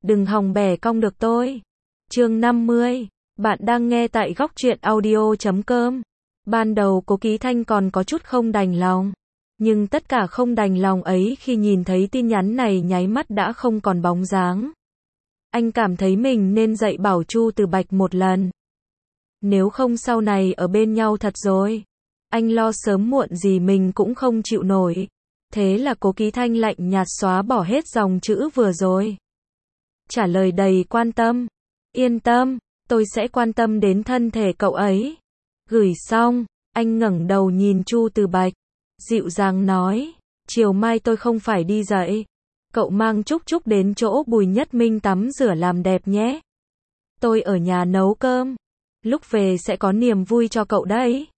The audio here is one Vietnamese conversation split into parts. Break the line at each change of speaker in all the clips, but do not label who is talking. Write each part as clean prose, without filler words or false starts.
đừng hòng bẻ cong được tôi. Chương 50. Bạn đang nghe tại góc truyện audio.com. Ban đầu Cố Ký Thanh còn có chút không đành lòng. Nhưng tất cả không đành lòng ấy khi nhìn thấy tin nhắn này nháy mắt đã không còn bóng dáng. Anh cảm thấy mình nên dạy bảo Chu Từ Bạch một lần. Nếu không sau này ở bên nhau thật rồi. Anh lo sớm muộn gì mình cũng không chịu nổi. Thế là Cố Ký Thanh lạnh nhạt xóa bỏ hết dòng chữ vừa rồi. Trả lời đầy quan tâm. Yên tâm, tôi sẽ quan tâm đến thân thể cậu ấy. Gửi xong, anh ngẩng đầu nhìn Chu Từ Bạch. Dịu dàng nói, chiều mai tôi không phải đi dạy. Cậu mang Trúc Trúc đến chỗ Bùi Nhất Minh tắm rửa làm đẹp nhé. Tôi ở nhà nấu cơm. Lúc về sẽ có niềm vui cho cậu đấy.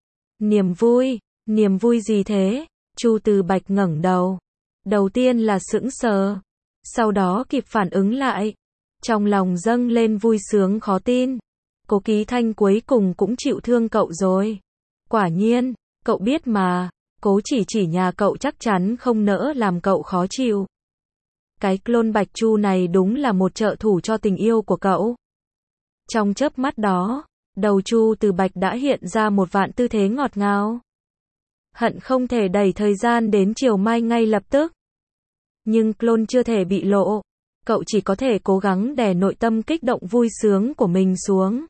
Niềm vui gì thế? Chu Từ Bạch ngẩng đầu. Đầu tiên là sững sờ. Sau đó kịp phản ứng lại. Trong lòng dâng lên vui sướng khó tin. Cố Ký Thanh cuối cùng cũng chịu thương cậu rồi. Quả nhiên, cậu biết mà. Cố chỉ nhà cậu chắc chắn không nỡ làm cậu khó chịu. Cái clone Bạch Chu này đúng là một trợ thủ cho tình yêu của cậu. Trong chớp mắt đó, đầu Chu Từ Bạch đã hiện ra một vạn tư thế ngọt ngào. Hận không thể đẩy thời gian đến chiều mai ngay lập tức. Nhưng clone chưa thể bị lộ. Cậu chỉ có thể cố gắng đè nội tâm kích động vui sướng của mình xuống.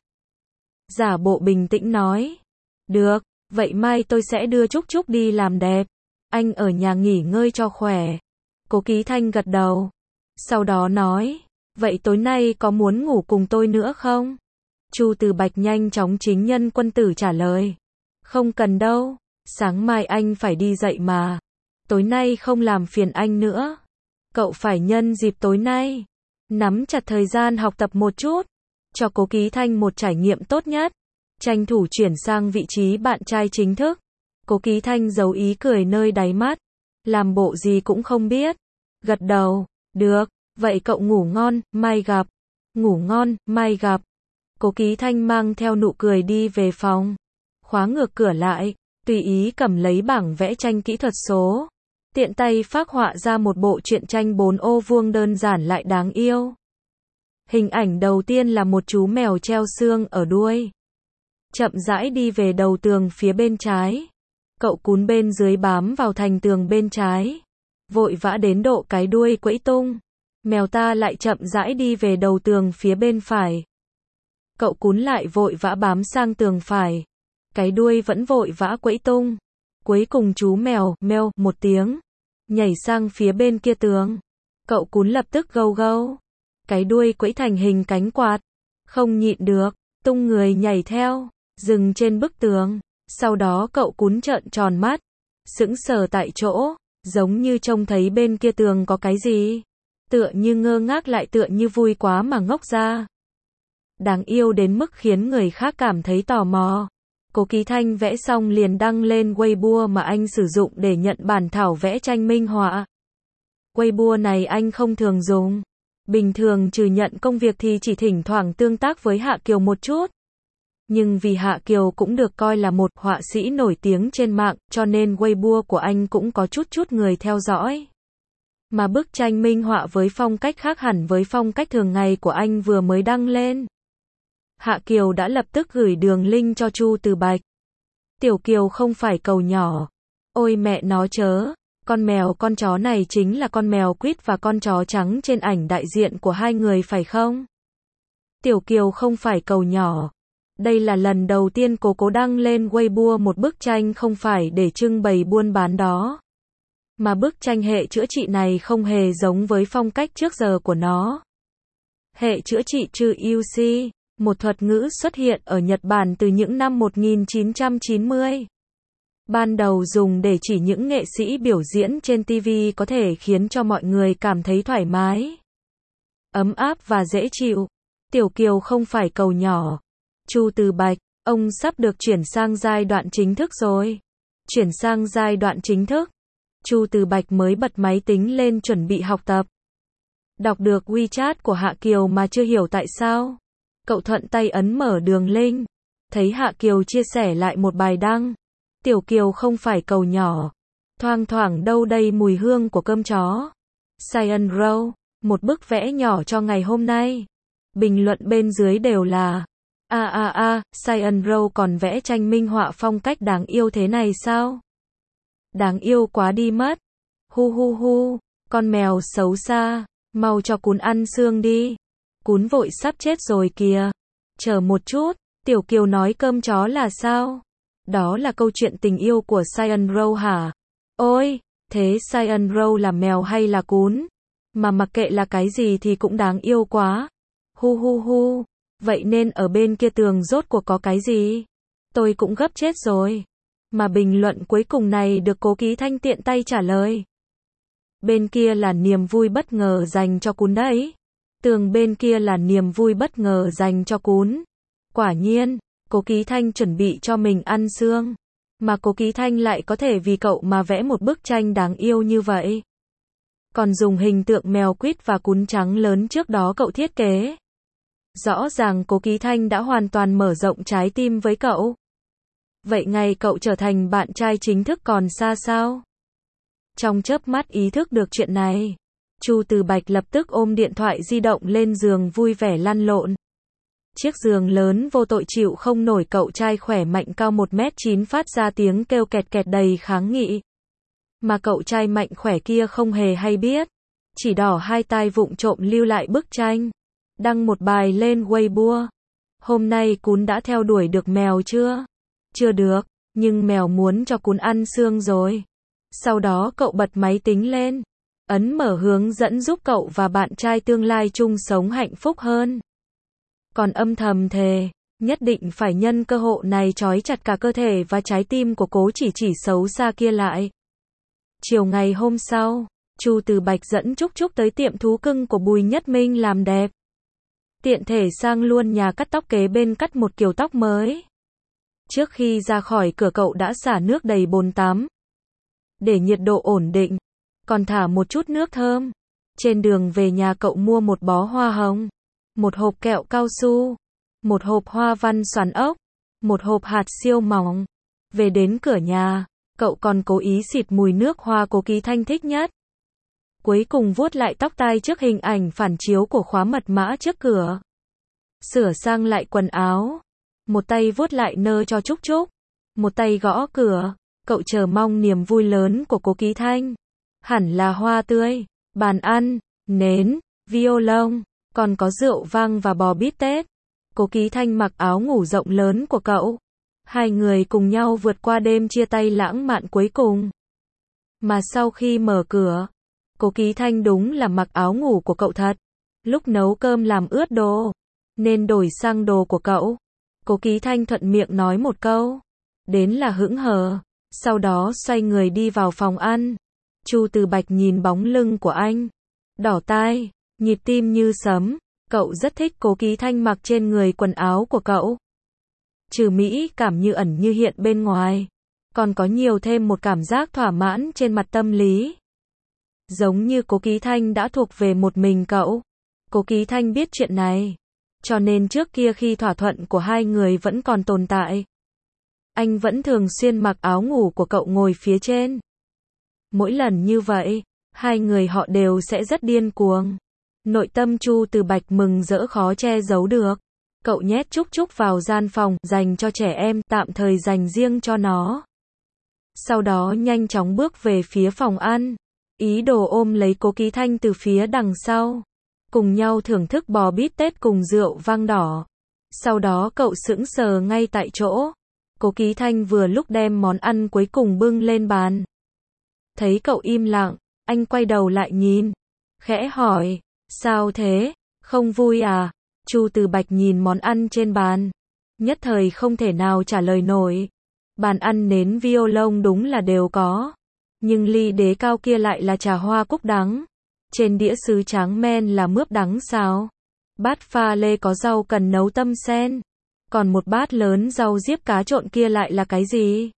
Giả bộ bình tĩnh nói. Được, vậy mai tôi sẽ đưa Trúc Trúc đi làm đẹp. Anh ở nhà nghỉ ngơi cho khỏe. Cố Ký Thanh gật đầu. Sau đó nói. Vậy tối nay có muốn ngủ cùng tôi nữa không? Chu Từ Bạch nhanh chóng chính nhân quân tử trả lời. Không cần đâu. Sáng mai anh phải đi dạy mà. Tối nay không làm phiền anh nữa. Cậu phải nhân dịp tối nay. Nắm chặt thời gian học tập một chút. Cho Cố Ký Thanh một trải nghiệm tốt nhất. Tranh thủ chuyển sang vị trí bạn trai chính thức. Cố Ký Thanh giấu ý cười nơi đáy mắt. Làm bộ gì cũng không biết. Gật đầu. Được, vậy cậu ngủ ngon, mai gặp. Ngủ ngon, mai gặp. Cố Ký Thanh mang theo nụ cười đi về phòng. Khóa ngược cửa lại. Tùy ý cầm lấy bảng vẽ tranh kỹ thuật số. Tiện tay phác họa ra một bộ truyện tranh 4 ô vuông đơn giản lại đáng yêu. Hình ảnh đầu tiên là một chú mèo treo xương ở đuôi. Chậm rãi đi về đầu tường phía bên trái. Cậu cún bên dưới bám vào thành tường bên trái. Vội vã đến độ cái đuôi quẫy tung. Mèo ta lại chậm rãi đi về đầu tường phía bên phải. Cậu cún lại vội vã bám sang tường phải. Cái đuôi vẫn vội vã quẫy tung. Cuối cùng chú mèo, meo, một tiếng. Nhảy sang phía bên kia tường. Cậu cún lập tức gâu gâu. Cái đuôi quẫy thành hình cánh quạt. Không nhịn được, tung người nhảy theo. Dừng trên bức tường. Sau đó cậu cún trợn tròn mắt. Sững sờ tại chỗ. Giống như trông thấy bên kia tường có cái gì. Tựa như ngơ ngác lại tựa như vui quá mà ngốc ra. Đáng yêu đến mức khiến người khác cảm thấy tò mò. Cố Ký Thanh vẽ xong liền đăng lên Weibo mà anh sử dụng để nhận bản thảo vẽ tranh minh họa. Weibo này anh không thường dùng. Bình thường trừ nhận công việc thì chỉ thỉnh thoảng tương tác với Hạ Kiều một chút. Nhưng vì Hạ Kiều cũng được coi là một họa sĩ nổi tiếng trên mạng, cho nên Weibo của anh cũng có chút người theo dõi. Mà bức tranh minh họa với phong cách khác hẳn với phong cách thường ngày của anh vừa mới đăng lên. Hạ Kiều đã lập tức gửi đường link cho Chu Từ Bạch. Tiểu Kiều không phải cậu nhỏ. Ôi mẹ nó chớ. Con mèo con chó này chính là con mèo quýt và con chó trắng trên ảnh đại diện của hai người phải không? Tiểu Kiều không phải cậu nhỏ. Đây là lần đầu tiên cô đăng lên Weibo một bức tranh không phải để trưng bày buôn bán đó. Mà bức tranh hệ chữa trị này không hề giống với phong cách trước giờ của nó. Hệ chữa trị trừ UC, một thuật ngữ xuất hiện ở Nhật Bản từ những năm 1990. Ban đầu dùng để chỉ những nghệ sĩ biểu diễn trên TV có thể khiến cho mọi người cảm thấy thoải mái, ấm áp và dễ chịu. Tiểu Kiều không phải cậu nhỏ. Chu Từ Bạch, ông sắp được chuyển sang giai đoạn chính thức rồi. Chuyển sang giai đoạn chính thức. Chu Từ Bạch mới bật máy tính lên chuẩn bị học tập. Đọc được WeChat của Hạ Kiều mà chưa hiểu tại sao. Cậu thuận tay ấn mở đường link. Thấy Hạ Kiều chia sẻ lại một bài đăng. Tiểu Kiều không phải cậu nhỏ. Thoang thoảng đâu đây mùi hương của cơm chó. Cyan Row. Một bức vẽ nhỏ cho ngày hôm nay. Bình luận bên dưới đều là Cyan Row còn vẽ tranh minh họa phong cách đáng yêu thế này sao? Đáng yêu quá đi mất. Hu hu hu, con mèo xấu xa, mau cho cún ăn xương đi. Cún vội sắp chết rồi kìa. Chờ một chút, Tiểu Kiều nói cơm chó là sao? Đó là câu chuyện tình yêu của Cyan Row hả? Ôi, thế Cyan Row là mèo hay là cún? Mà mặc kệ là cái gì thì cũng đáng yêu quá. Hu hu hu, vậy nên ở bên kia tường rốt cuộc có cái gì? Tôi cũng gấp chết rồi. Mà bình luận cuối cùng này được Cố Ký Thanh tiện tay trả lời. Bên kia là niềm vui bất ngờ dành cho cún đấy. Tường bên kia là niềm vui bất ngờ dành cho cún. Quả nhiên, Cố Ký Thanh chuẩn bị cho mình ăn xương. Mà Cố Ký Thanh lại có thể vì cậu mà vẽ một bức tranh đáng yêu như vậy. Còn dùng hình tượng mèo quýt và cún trắng lớn trước đó cậu thiết kế. Rõ ràng Cố Ký Thanh đã hoàn toàn mở rộng trái tim với cậu. Vậy ngày cậu trở thành bạn trai chính thức còn xa sao? Trong chớp mắt ý thức được chuyện này, Chu Từ Bạch lập tức ôm điện thoại di động lên giường vui vẻ lăn lộn. Chiếc giường lớn vô tội chịu không nổi cậu trai khỏe mạnh cao 1m9 phát ra tiếng kêu kẹt kẹt đầy kháng nghị. Mà cậu trai mạnh khỏe kia không hề hay biết, chỉ đỏ hai tai vụng trộm lưu lại bức tranh, đăng một bài lên Weibo. Hôm nay cún đã theo đuổi được mèo chưa? Chưa được, nhưng mèo muốn cho cún ăn xương rồi. Sau đó cậu bật máy tính lên, ấn mở hướng dẫn giúp cậu và bạn trai tương lai chung sống hạnh phúc hơn. Còn âm thầm thề, nhất định phải nhân cơ hội này trói chặt cả cơ thể và trái tim của Cố chỉ xấu xa kia lại. Chiều ngày hôm sau, Chu Từ Bạch dẫn Trúc Trúc tới tiệm thú cưng của Bùi Nhất Minh làm đẹp. Tiện thể sang luôn nhà cắt tóc kế bên cắt một kiểu tóc mới. Trước khi ra khỏi cửa cậu đã xả nước đầy bồn tắm. Để nhiệt độ ổn định, còn thả một chút nước thơm. Trên đường về nhà cậu mua một bó hoa hồng, một hộp kẹo cao su, một hộp hoa văn xoắn ốc, một hộp hạt siêu mỏng. Về đến cửa nhà, cậu còn cố ý xịt mùi nước hoa Cố Ký Thanh thích nhất. Cuối cùng vuốt lại tóc tai trước hình ảnh phản chiếu của khóa mật mã trước cửa. Sửa sang lại quần áo. Một tay vuốt lại nơ cho Trúc Trúc. Một tay gõ cửa. Cậu chờ mong niềm vui lớn của Cố Ký Thanh. Hẳn là hoa tươi, bàn ăn, nến, violon, còn có rượu vang và bò bít tết. Cố Ký Thanh mặc áo ngủ rộng lớn của cậu. Hai người cùng nhau vượt qua đêm chia tay lãng mạn cuối cùng. Mà sau khi mở cửa, Cố Ký Thanh đúng là mặc áo ngủ của cậu thật. Lúc nấu cơm làm ướt đồ, nên đổi sang đồ của cậu. Cố Ký Thanh thuận miệng nói một câu, đến là hững hờ. Sau đó xoay người đi vào phòng ăn. Chu Từ Bạch nhìn bóng lưng của anh, đỏ tai, nhịp tim như sấm. Cậu rất thích Cố Ký Thanh mặc trên người quần áo của cậu. Trừ mỹ cảm như ẩn như hiện bên ngoài, còn có nhiều thêm một cảm giác thỏa mãn trên mặt tâm lý. Giống như Cố Ký Thanh đã thuộc về một mình cậu. Cố Ký Thanh biết chuyện này, cho nên trước kia khi thỏa thuận của hai người vẫn còn tồn tại, anh vẫn thường xuyên mặc áo ngủ của cậu ngồi phía trên. Mỗi lần như vậy, hai người họ đều sẽ rất điên cuồng. Nội tâm Chu Từ Bạch mừng rỡ khó che giấu được. Cậu nhét Trúc Trúc vào gian phòng dành cho trẻ em, tạm thời dành riêng cho nó. Sau đó nhanh chóng bước về phía phòng ăn, ý đồ ôm lấy Cố Ký Thanh từ phía đằng sau. Cùng nhau thưởng thức bò bít tết cùng rượu vang đỏ. Sau đó cậu sững sờ ngay tại chỗ. Cố Ký Thanh vừa lúc đem món ăn cuối cùng bưng lên bàn. Thấy cậu im lặng, anh quay đầu lại nhìn, khẽ hỏi, sao thế, không vui à? Chu Từ Bạch nhìn món ăn trên bàn, nhất thời không thể nào trả lời nổi. Bàn ăn nến violon đúng là đều có, nhưng ly đế cao kia lại là trà hoa cúc đắng. Trên đĩa sứ tráng men là mướp đắng xào. Bát pha lê có rau cần nấu tâm sen. Còn một bát lớn rau diếp cá trộn kia lại là cái gì?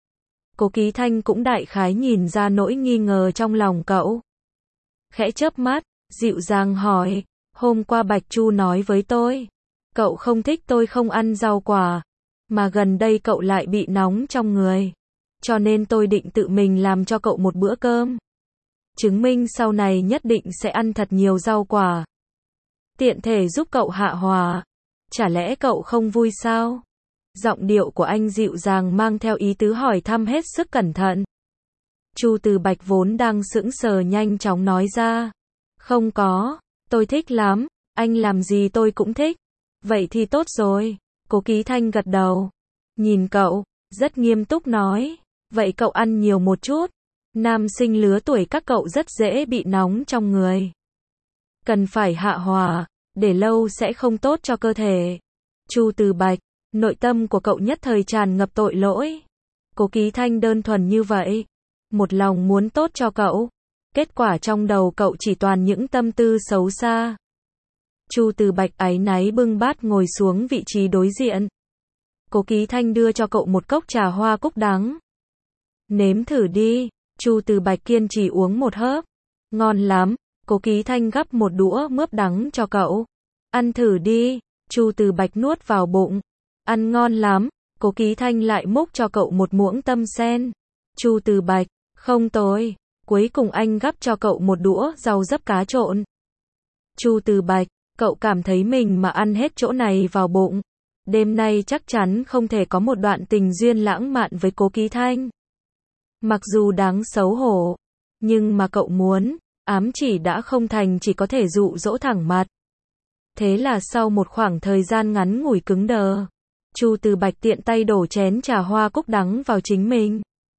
Cố Ký Thanh cũng đại khái nhìn ra nỗi nghi ngờ trong lòng cậu. Khẽ chớp mắt, dịu dàng hỏi, hôm qua Bạch Chu nói với tôi, cậu không thích tôi không ăn rau quả, mà gần đây cậu lại bị nóng trong người, cho nên tôi định tự mình làm cho cậu một bữa cơm. chứng minh sau này nhất định sẽ ăn thật nhiều rau quả. Tiện thể giúp cậu hạ hòa. Chả lẽ cậu không vui sao? Giọng điệu của anh dịu dàng mang theo ý tứ hỏi thăm hết sức cẩn thận. Chu Từ Bạch vốn đang sững sờ nhanh chóng nói ra. Không có, tôi thích lắm, anh làm gì tôi cũng thích. Vậy thì tốt rồi. Cố Ký Thanh gật đầu. Nhìn cậu, rất nghiêm túc nói. Vậy cậu ăn nhiều một chút. Nam sinh lứa tuổi các cậu rất dễ bị nóng trong người. Cần phải hạ hòa, để lâu sẽ không tốt cho cơ thể. Chu Từ Bạch, nội tâm của cậu nhất thời tràn ngập tội lỗi. Cố Ký Thanh đơn thuần như vậy. Một lòng muốn tốt cho cậu. Kết quả trong đầu cậu chỉ toàn những tâm tư xấu xa. Chu Từ Bạch áy náy bưng bát ngồi xuống vị trí đối diện. Cố Ký Thanh đưa cho cậu một cốc trà hoa cúc đắng. Nếm thử đi. Chu Từ Bạch kiên trì uống một hớp. Ngon lắm. Cố Ký Thanh gắp một đũa mướp đắng cho cậu. Ăn thử đi. Chu Từ Bạch nuốt vào bụng. Ăn ngon lắm. Cố Ký Thanh lại múc cho cậu một muỗng tâm sen. Chu Từ Bạch, không tồi. Cuối cùng anh gắp cho cậu một đũa rau dấp cá trộn. Chu Từ Bạch, cậu cảm thấy mình mà ăn hết chỗ này vào bụng. Đêm nay chắc chắn không thể có một đoạn tình duyên lãng mạn với Cố Ký Thanh. Mặc dù đáng xấu hổ, nhưng mà cậu muốn, ám chỉ đã không thành chỉ có thể dụ dỗ thẳng mặt. Thế là sau một khoảng thời gian ngắn ngủi cứng đờ, Chu Từ Bạch tiện tay đổ chén trà hoa cúc đắng vào chính mình.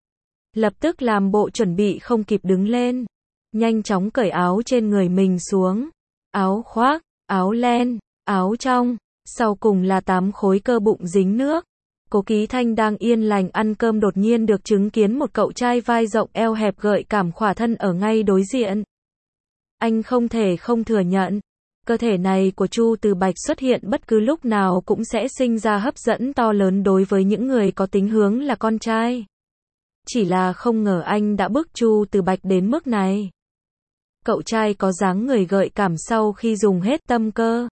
Lập tức làm bộ chuẩn bị không kịp đứng lên. Nhanh chóng cởi áo trên người mình xuống. Áo khoác, áo len, áo trong, sau cùng là 8 khối cơ bụng dính nước. Cố Ký Thanh đang yên lành ăn cơm đột nhiên được chứng kiến một cậu trai vai rộng eo hẹp gợi cảm khỏa thân ở ngay đối diện. Anh không thể không thừa nhận, cơ thể này của Chu Từ Bạch xuất hiện bất cứ lúc nào cũng sẽ sinh ra hấp dẫn to lớn đối với những người có tính hướng là con trai. Chỉ là không ngờ anh đã bức Chu Từ Bạch đến mức này. Cậu trai có dáng người gợi cảm sau khi dùng hết tâm cơ.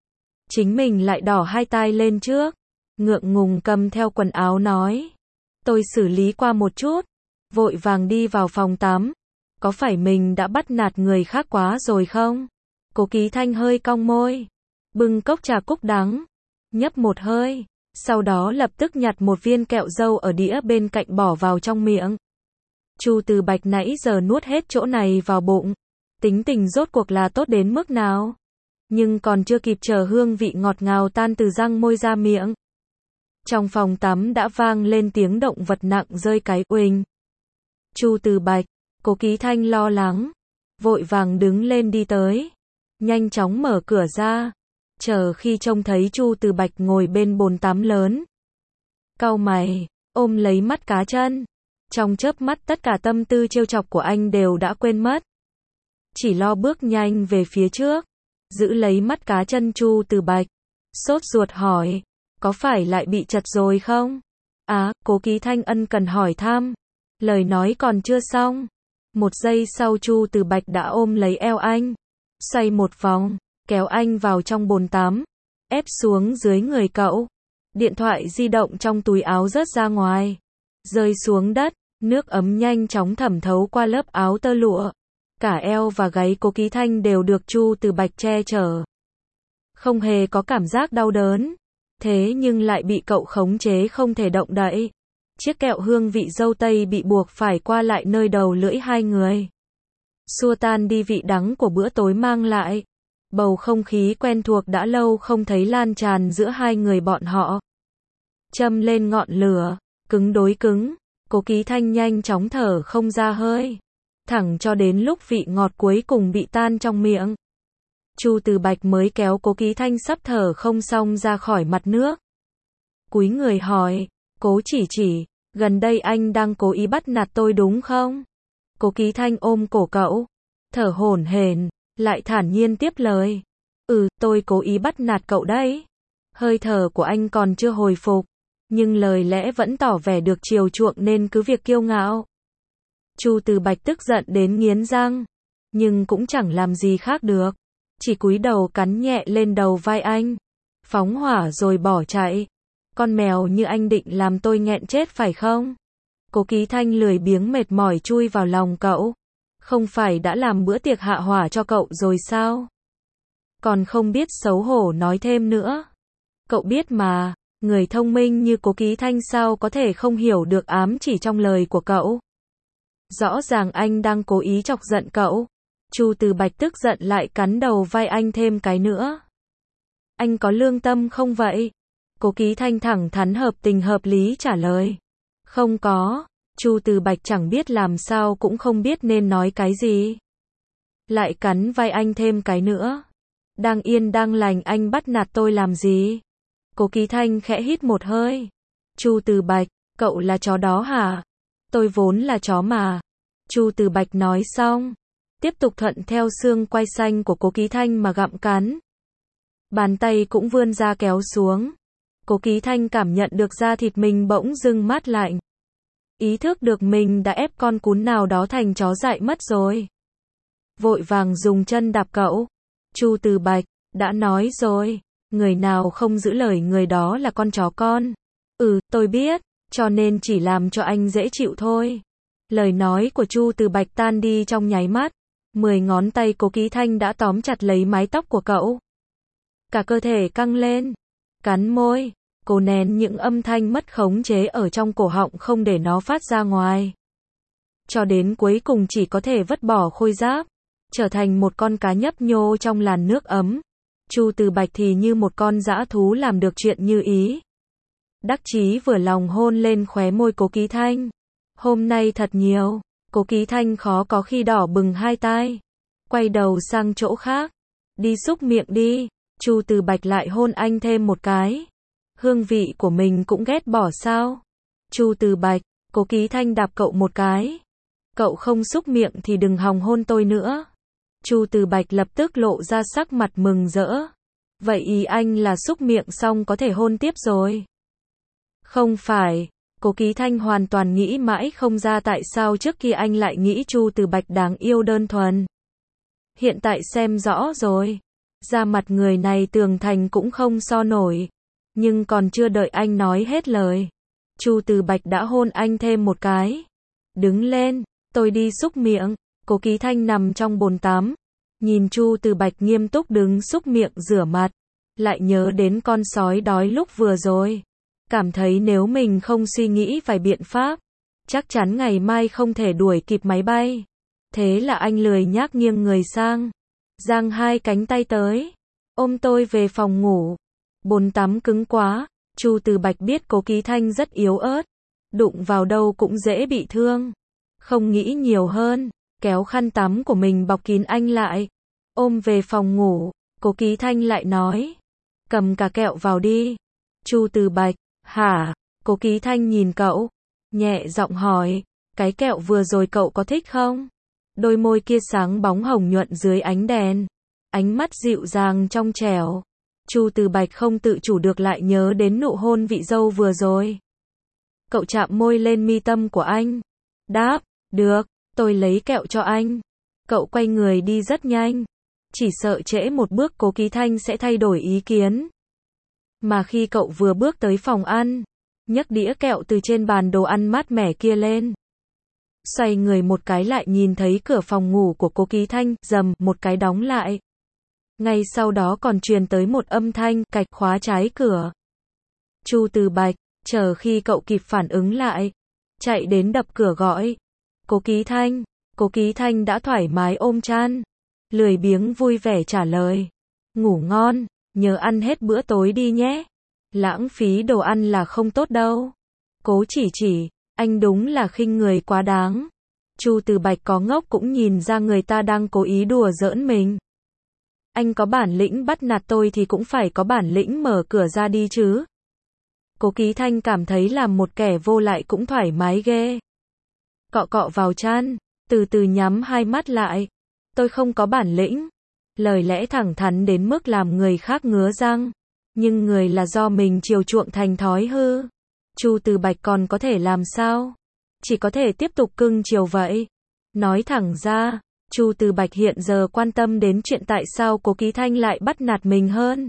Chính mình lại đỏ hai tai lên trước. Ngượng ngùng cầm theo quần áo nói. Tôi xử lý qua một chút. Vội vàng đi vào phòng tắm. Có phải mình đã bắt nạt người khác quá rồi không? Cố Ký Thanh hơi cong môi. Bưng cốc trà cúc đắng. Nhấp một hơi. Sau đó lập tức nhặt một viên kẹo dâu ở đĩa bên cạnh bỏ vào trong miệng. Chu Từ Bạch nãy giờ nuốt hết chỗ này vào bụng. Tính tình rốt cuộc là tốt đến mức nào? Nhưng còn chưa kịp chờ hương vị ngọt ngào tan từ răng môi ra miệng. Trong phòng tắm đã vang lên tiếng động vật nặng rơi cái uỳnh. Chu Từ Bạch, Cố Ký Thanh lo lắng. Vội vàng đứng lên đi tới. Nhanh chóng mở cửa ra. Chờ khi trông thấy Chu Từ Bạch ngồi bên bồn tắm lớn. Cau mày, ôm lấy mắt cá chân. Trong chớp mắt tất cả tâm tư trêu chọc của anh đều đã quên mất. Chỉ lo bước nhanh về phía trước. Giữ lấy mắt cá chân Chu Từ Bạch. Sốt ruột hỏi. Có phải lại bị chật rồi không? Cố Ký Thanh ân cần hỏi thăm. Lời nói còn chưa xong. Một giây sau Chu Từ Bạch đã ôm lấy eo anh. Xoay một vòng. Kéo anh vào trong bồn tắm. Ép xuống dưới người cậu. Điện thoại di động trong túi áo rớt ra ngoài. Rơi xuống đất. Nước ấm nhanh chóng thẩm thấu qua lớp áo tơ lụa. Cả eo và gáy Cố Ký Thanh đều được Chu Từ Bạch che chở. Không hề có cảm giác đau đớn. Thế nhưng lại bị cậu khống chế không thể động đậy. Chiếc kẹo hương vị dâu tây bị buộc phải qua lại nơi đầu lưỡi hai người. Xua tan đi vị đắng của bữa tối mang lại. Bầu không khí quen thuộc đã lâu không thấy lan tràn giữa hai người bọn họ. Châm lên ngọn lửa, cứng đối cứng. Cố Ký Thanh nhanh chóng thở không ra hơi. Thẳng cho đến lúc vị ngọt cuối cùng bị tan trong miệng. Chu Từ Bạch mới kéo Cố Ký Thanh sắp thở không xong ra khỏi mặt nước. Cúi người hỏi, Cố chỉ, gần đây anh đang cố ý bắt nạt tôi đúng không? Cố Ký Thanh ôm cổ cậu, thở hổn hển, lại thản nhiên tiếp lời. Tôi cố ý bắt nạt cậu đấy. Hơi thở của anh còn chưa hồi phục, nhưng lời lẽ vẫn tỏ vẻ được chiều chuộng nên cứ việc kiêu ngạo. Chu Từ Bạch tức giận đến nghiến răng, nhưng cũng chẳng làm gì khác được. Chỉ cúi đầu cắn nhẹ lên đầu vai anh. Phóng hỏa rồi bỏ chạy. Con mèo như anh định làm tôi nghẹn chết phải không? Cố Ký Thanh lười biếng mệt mỏi chui vào lòng cậu. Không phải đã làm bữa tiệc hạ hỏa cho cậu rồi sao? Còn không biết xấu hổ nói thêm nữa. Cậu biết mà, người thông minh như Cố Ký Thanh sao có thể không hiểu được ám chỉ trong lời của cậu. Rõ ràng anh đang cố ý chọc giận cậu. Chu Từ Bạch tức giận lại cắn đầu vai anh thêm cái nữa. Anh có lương tâm không vậy? Cố Ký Thanh thẳng thắn hợp tình hợp lý trả lời. Không có. Chu Từ Bạch chẳng biết làm sao cũng không biết nên nói cái gì. Lại cắn vai anh thêm cái nữa. Đang yên đang lành anh bắt nạt tôi làm gì? Cố Ký Thanh khẽ hít một hơi. Chu Từ Bạch, cậu là chó đó hả? Tôi vốn là chó mà. Chu Từ Bạch nói xong, tiếp tục thuận theo xương quai xanh của Cố Ký Thanh mà gặm cắn. Bàn tay cũng vươn ra kéo xuống. Cố Ký Thanh cảm nhận được da thịt mình bỗng dưng mát lạnh. Ý thức được mình đã ép con cún nào đó thành chó dại mất rồi. Vội vàng dùng chân đạp cậu. Chu Từ Bạch, đã nói rồi, người nào không giữ lời người đó là con chó con. Tôi biết, cho nên chỉ làm cho anh dễ chịu thôi. Lời nói của Chu Từ Bạch tan đi trong nháy mắt. 10 ngón tay Cố Ký Thanh đã tóm chặt lấy mái tóc của cậu. Cả cơ thể căng lên. Cắn môi. Cố nén những âm thanh mất khống chế ở trong cổ họng không để nó phát ra ngoài. Cho đến cuối cùng chỉ có thể vứt bỏ khôi giáp. Trở thành một con cá nhấp nhô trong làn nước ấm. Chu Từ Bạch thì như một con dã thú làm được chuyện như ý. Đắc chí vừa lòng hôn lên khóe môi Cố Ký Thanh. Hôm nay thật nhiều. Cố Ký Thanh khó có khi đỏ bừng hai tai. Quay đầu sang chỗ khác. Đi xúc miệng đi. Chu Từ Bạch lại hôn anh thêm một cái. Hương vị của mình cũng ghét bỏ sao? Chu Từ Bạch, Cố Ký Thanh đạp cậu một cái. Cậu không xúc miệng thì đừng hòng hôn tôi nữa. Chu Từ Bạch lập tức lộ ra sắc mặt mừng rỡ. Vậy ý anh là xúc miệng xong có thể hôn tiếp rồi. Không phải. Cố Ký Thanh hoàn toàn nghĩ mãi không ra tại sao trước kia anh lại nghĩ Chu Từ Bạch đáng yêu đơn thuần. Hiện tại xem rõ rồi. Da mặt người này tường thành cũng không so nổi. Nhưng còn chưa đợi anh nói hết lời. Chu Từ Bạch đã hôn anh thêm một cái. Đứng lên, tôi đi xúc miệng. Cố Ký Thanh nằm trong bồn tắm. Nhìn Chu Từ Bạch nghiêm túc đứng xúc miệng rửa mặt. Lại nhớ đến con sói đói lúc vừa rồi. Cảm thấy nếu mình không suy nghĩ vài biện pháp, chắc chắn ngày mai không thể đuổi kịp máy bay. Thế là anh lười nhác nghiêng người sang. Giang hai cánh tay tới. Ôm tôi về phòng ngủ. Bồn tắm cứng quá. Chu Từ Bạch biết Cố Ký Thanh rất yếu ớt. Đụng vào đâu cũng dễ bị thương. Không nghĩ nhiều hơn. Kéo khăn tắm của mình bọc kín anh lại. Ôm về phòng ngủ. Cố Ký Thanh lại nói. Cầm cả kẹo vào đi. Chu Từ Bạch. Hả? Cố Ký Thanh nhìn cậu. Nhẹ giọng hỏi. Cái kẹo vừa rồi cậu có thích không? Đôi môi kia sáng bóng hồng nhuận dưới ánh đèn. Ánh mắt dịu dàng trong trẻo. Chu Từ Bạch không tự chủ được lại nhớ đến nụ hôn vị dâu vừa rồi. Cậu chạm môi lên mi tâm của anh. Đáp, được, tôi lấy kẹo cho anh. Cậu quay người đi rất nhanh. Chỉ sợ trễ một bước Cố Ký Thanh sẽ thay đổi ý kiến. Mà khi cậu vừa bước tới phòng ăn, nhấc đĩa kẹo từ trên bàn đồ ăn mát mẻ kia lên. Xoay người một cái lại nhìn thấy cửa phòng ngủ của Cố Ký Thanh, rầm, một cái đóng lại. Ngay sau đó còn truyền tới một âm thanh, cạch khóa trái cửa. Chu Từ Bạch, chờ khi cậu kịp phản ứng lại, chạy đến đập cửa gọi. Cố Ký Thanh. Cố Ký Thanh đã thoải mái ôm chăn. Lười biếng vui vẻ trả lời. Ngủ ngon, nhớ ăn hết bữa tối đi nhé. Lãng phí đồ ăn là không tốt đâu. Cố chỉ, anh đúng là khinh người quá đáng. Chu Từ Bạch có ngốc cũng nhìn ra người ta đang cố ý đùa giỡn mình. Anh có bản lĩnh bắt nạt tôi thì cũng phải có bản lĩnh mở cửa ra đi chứ. Cố Ký Thanh cảm thấy làm một kẻ vô lại cũng thoải mái ghê. Cọ cọ vào chăn, từ từ nhắm hai mắt lại. Tôi không có bản lĩnh. Lời lẽ thẳng thắn đến mức làm người khác ngứa răng. Nhưng người là do mình chiều chuộng thành thói hư. Chu Từ Bạch còn có thể làm sao? Chỉ có thể tiếp tục cưng chiều vậy. Nói thẳng ra, Chu Từ Bạch hiện giờ quan tâm đến chuyện tại sao Cố Ký Thanh lại bắt nạt mình hơn.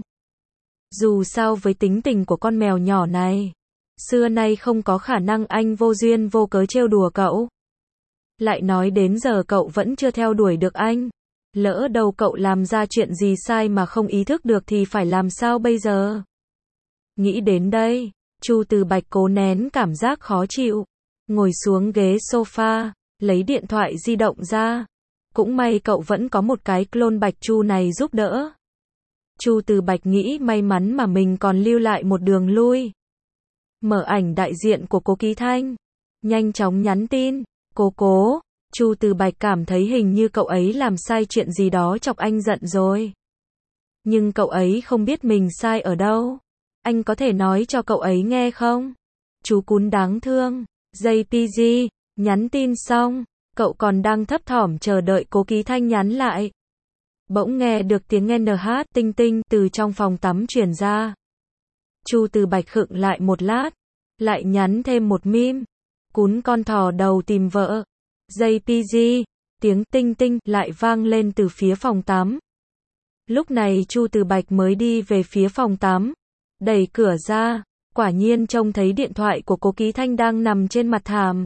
Dù sao với tính tình của con mèo nhỏ này, xưa nay không có khả năng anh vô duyên vô cớ trêu đùa cậu. Lại nói đến giờ cậu vẫn chưa theo đuổi được anh. Lỡ đâu cậu làm ra chuyện gì sai mà không ý thức được thì phải làm sao bây giờ? Nghĩ đến đây, Chu Từ Bạch cố nén cảm giác khó chịu, ngồi xuống ghế sofa, lấy điện thoại di động ra. Cũng may cậu vẫn có một cái clone Bạch Chu này giúp đỡ. Chu Từ Bạch nghĩ may mắn mà mình còn lưu lại một đường lui. Mở ảnh đại diện của Cố Ký Thanh, nhanh chóng nhắn tin, Cố. Chu Từ Bạch cảm thấy hình như cậu ấy làm sai chuyện gì đó chọc anh giận rồi. Nhưng cậu ấy không biết mình sai ở đâu. Anh có thể nói cho cậu ấy nghe không? Chú cún đáng thương. JPG, nhắn tin xong, cậu còn đang thấp thỏm chờ đợi Cố Ký Thanh nhắn lại. Bỗng nghe được tiếng NH tinh tinh từ trong phòng tắm truyền ra. Chu Từ Bạch khựng lại một lát, lại nhắn thêm một meme. Cún con thò đầu tìm vợ. JPG, tiếng tinh tinh lại vang lên từ phía phòng tắm. Lúc này Chu Từ Bạch mới đi về phía phòng tắm, đẩy cửa ra, quả nhiên trông thấy điện thoại của Cố Ký Thanh đang nằm trên mặt thảm.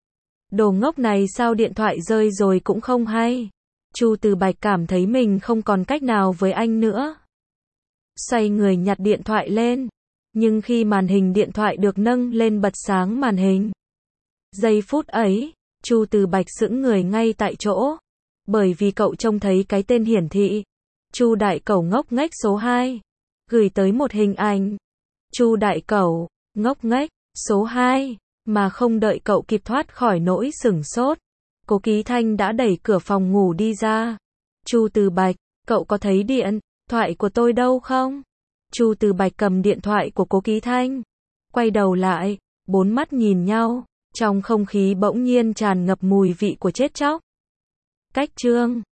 Đồ ngốc này sao điện thoại rơi rồi cũng không hay. Chu Từ Bạch cảm thấy mình không còn cách nào với anh nữa. Xoay người nhặt điện thoại lên, nhưng khi màn hình điện thoại được nâng lên bật sáng màn hình. Giây phút ấy, Chu Từ Bạch sững người ngay tại chỗ, bởi vì cậu trông thấy cái tên hiển thị. Chu Đại Cẩu ngốc nghếch số 2, gửi tới một hình ảnh. Chu Đại Cẩu, ngốc nghếch, số 2, mà không đợi cậu kịp thoát khỏi nỗi sửng sốt. Cố Ký Thanh đã đẩy cửa phòng ngủ đi ra. Chu Từ Bạch, cậu có thấy điện thoại của tôi đâu không? Chu Từ Bạch cầm điện thoại của Cố Ký Thanh, quay đầu lại, bốn mắt nhìn nhau, trong không khí bỗng nhiên tràn ngập mùi vị của chết chóc. Cách chương